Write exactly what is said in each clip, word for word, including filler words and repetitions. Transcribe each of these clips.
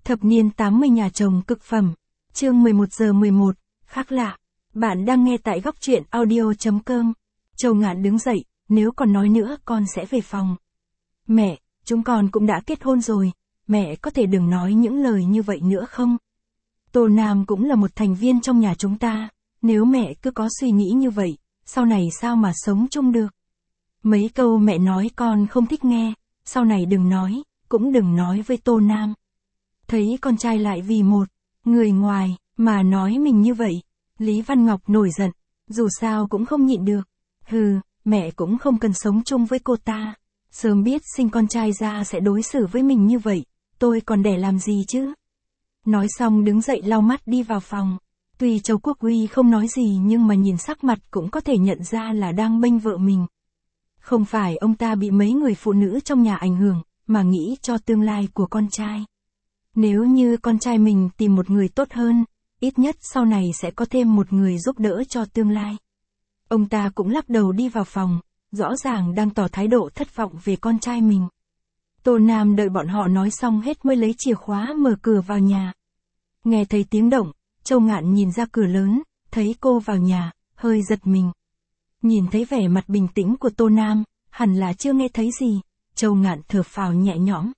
Thập niên tám mươi nhà chồng cực phẩm. Chương mười một giờ mười một, khác lạ. Bạn đang nghe tại góc truyện audio chấm com. Châu Ngạn đứng dậy, nếu còn nói nữa con sẽ về phòng. Mẹ, chúng con cũng đã kết hôn rồi, mẹ có thể đừng nói những lời như vậy nữa không? Tô Nam cũng là một thành viên trong nhà chúng ta, nếu mẹ cứ có suy nghĩ như vậy, sau này sao mà sống chung được? Mấy câu mẹ nói con không thích nghe, sau này đừng nói, cũng đừng nói với Tô Nam. Thấy con trai lại vì một người ngoài mà nói mình như vậy, Lý Văn Ngọc nổi giận, dù sao cũng không nhịn được. Hừ, mẹ cũng không cần sống chung với cô ta. Sớm biết sinh con trai ra sẽ đối xử với mình như vậy, tôi còn đẻ làm gì chứ? Nói xong đứng dậy lau mắt đi vào phòng. Tuy Châu Quốc Huy không nói gì nhưng mà nhìn sắc mặt cũng có thể nhận ra là đang bênh vợ mình. Không phải ông ta bị mấy người phụ nữ trong nhà ảnh hưởng, mà nghĩ cho tương lai của con trai. Nếu như con trai mình tìm một người tốt hơn, ít nhất sau này sẽ có thêm một người giúp đỡ cho tương lai. Ông ta cũng lắc đầu đi vào phòng, rõ ràng đang tỏ thái độ thất vọng về con trai mình. Tô Nam đợi bọn họ nói xong hết mới lấy chìa khóa mở cửa vào nhà. Nghe thấy tiếng động, Châu Ngạn nhìn ra cửa lớn, thấy cô vào nhà, hơi giật mình. Nhìn thấy vẻ mặt bình tĩnh của Tô Nam, hẳn là chưa nghe thấy gì, Châu Ngạn thở phào nhẹ nhõm.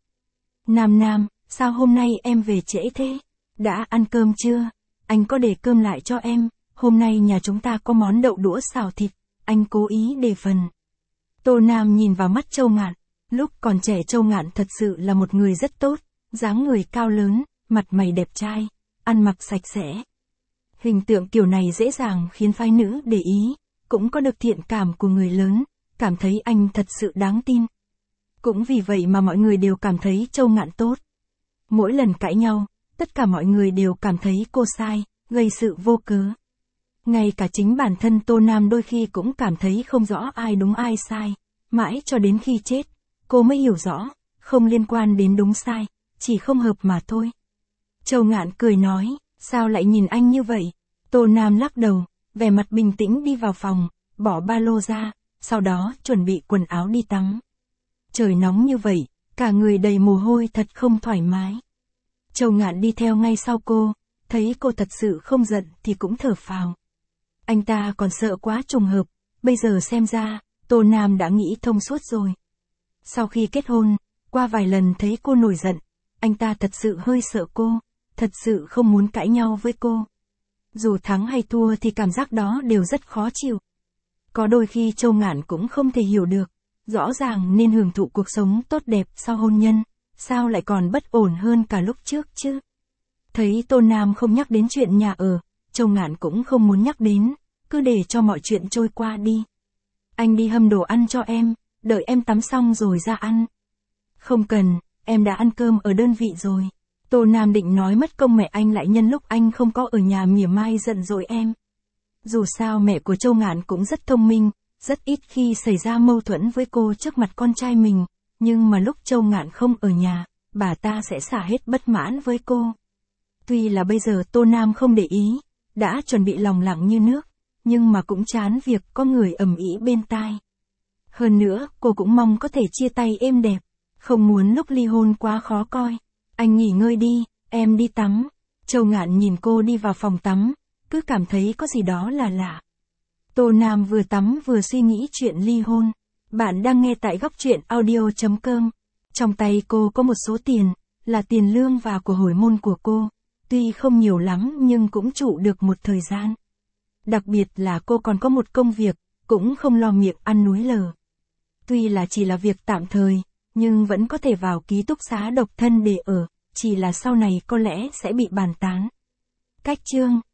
Nam Nam, sao hôm nay em về trễ thế? Đã ăn cơm chưa? Anh có để cơm lại cho em, hôm nay nhà chúng ta có món đậu đũa xào thịt, anh cố ý để phần. Tô Nam nhìn vào mắt Châu Ngạn, lúc còn trẻ Châu Ngạn thật sự là một người rất tốt, dáng người cao lớn, mặt mày đẹp trai, ăn mặc sạch sẽ. Hình tượng kiểu này dễ dàng khiến phái nữ để ý, cũng có được thiện cảm của người lớn, cảm thấy anh thật sự đáng tin. Cũng vì vậy mà mọi người đều cảm thấy Châu Ngạn tốt. Mỗi lần cãi nhau, tất cả mọi người đều cảm thấy cô sai, gây sự vô cớ. Ngay cả chính bản thân Tô Nam đôi khi cũng cảm thấy không rõ ai đúng ai sai, mãi cho đến khi chết, cô mới hiểu rõ, không liên quan đến đúng sai, chỉ không hợp mà thôi. Châu Ngạn cười nói, sao lại nhìn anh như vậy? Tô Nam lắc đầu, vẻ mặt bình tĩnh đi vào phòng, bỏ ba lô ra, sau đó chuẩn bị quần áo đi tắm. Trời nóng như vậy, cả người đầy mồ hôi thật không thoải mái. Châu Ngạn đi theo ngay sau cô, thấy cô thật sự không giận thì cũng thở phào. Anh ta còn sợ quá trùng hợp, bây giờ xem ra, Tô Nam đã nghĩ thông suốt rồi. Sau khi kết hôn, qua vài lần thấy cô nổi giận, anh ta thật sự hơi sợ cô, thật sự không muốn cãi nhau với cô. Dù thắng hay thua thì cảm giác đó đều rất khó chịu. Có đôi khi Châu Ngạn cũng không thể hiểu được, rõ ràng nên hưởng thụ cuộc sống tốt đẹp sau hôn nhân, sao lại còn bất ổn hơn cả lúc trước chứ? Thấy Tô Nam không nhắc đến chuyện nhà ở, Châu Ngạn cũng không muốn nhắc đến, cứ để cho mọi chuyện trôi qua đi. Anh đi hâm đồ ăn cho em, đợi em tắm xong rồi ra ăn. Không cần, em đã ăn cơm ở đơn vị rồi. Tô Nam định nói mất công mẹ anh lại nhân lúc anh không có ở nhà mỉa mai giận dỗi em. Dù sao mẹ của Châu Ngạn cũng rất thông minh, rất ít khi xảy ra mâu thuẫn với cô trước mặt con trai mình, nhưng mà lúc Châu Ngạn không ở nhà, bà ta sẽ xả hết bất mãn với cô. Tuy là bây giờ Tô Nam không để ý, đã chuẩn bị lòng lặng như nước, nhưng mà cũng chán việc có người ầm ĩ bên tai. Hơn nữa, cô cũng mong có thể chia tay êm đẹp, không muốn lúc ly hôn quá khó coi. Anh nghỉ ngơi đi, em đi tắm. Châu Ngạn nhìn cô đi vào phòng tắm, cứ cảm thấy có gì đó là lạ. Tô Nam vừa tắm vừa suy nghĩ chuyện ly hôn. Bạn đang nghe tại góc truyện audio chấm com. Trong tay cô có một số tiền, là tiền lương và của hồi môn của cô. Tuy không nhiều lắm nhưng cũng trụ được một thời gian. Đặc biệt là cô còn có một công việc, cũng không lo miệng ăn núi lở. Tuy là chỉ là việc tạm thời, nhưng vẫn có thể vào ký túc xá độc thân để ở, chỉ là sau này có lẽ sẽ bị bàn tán. Cách chương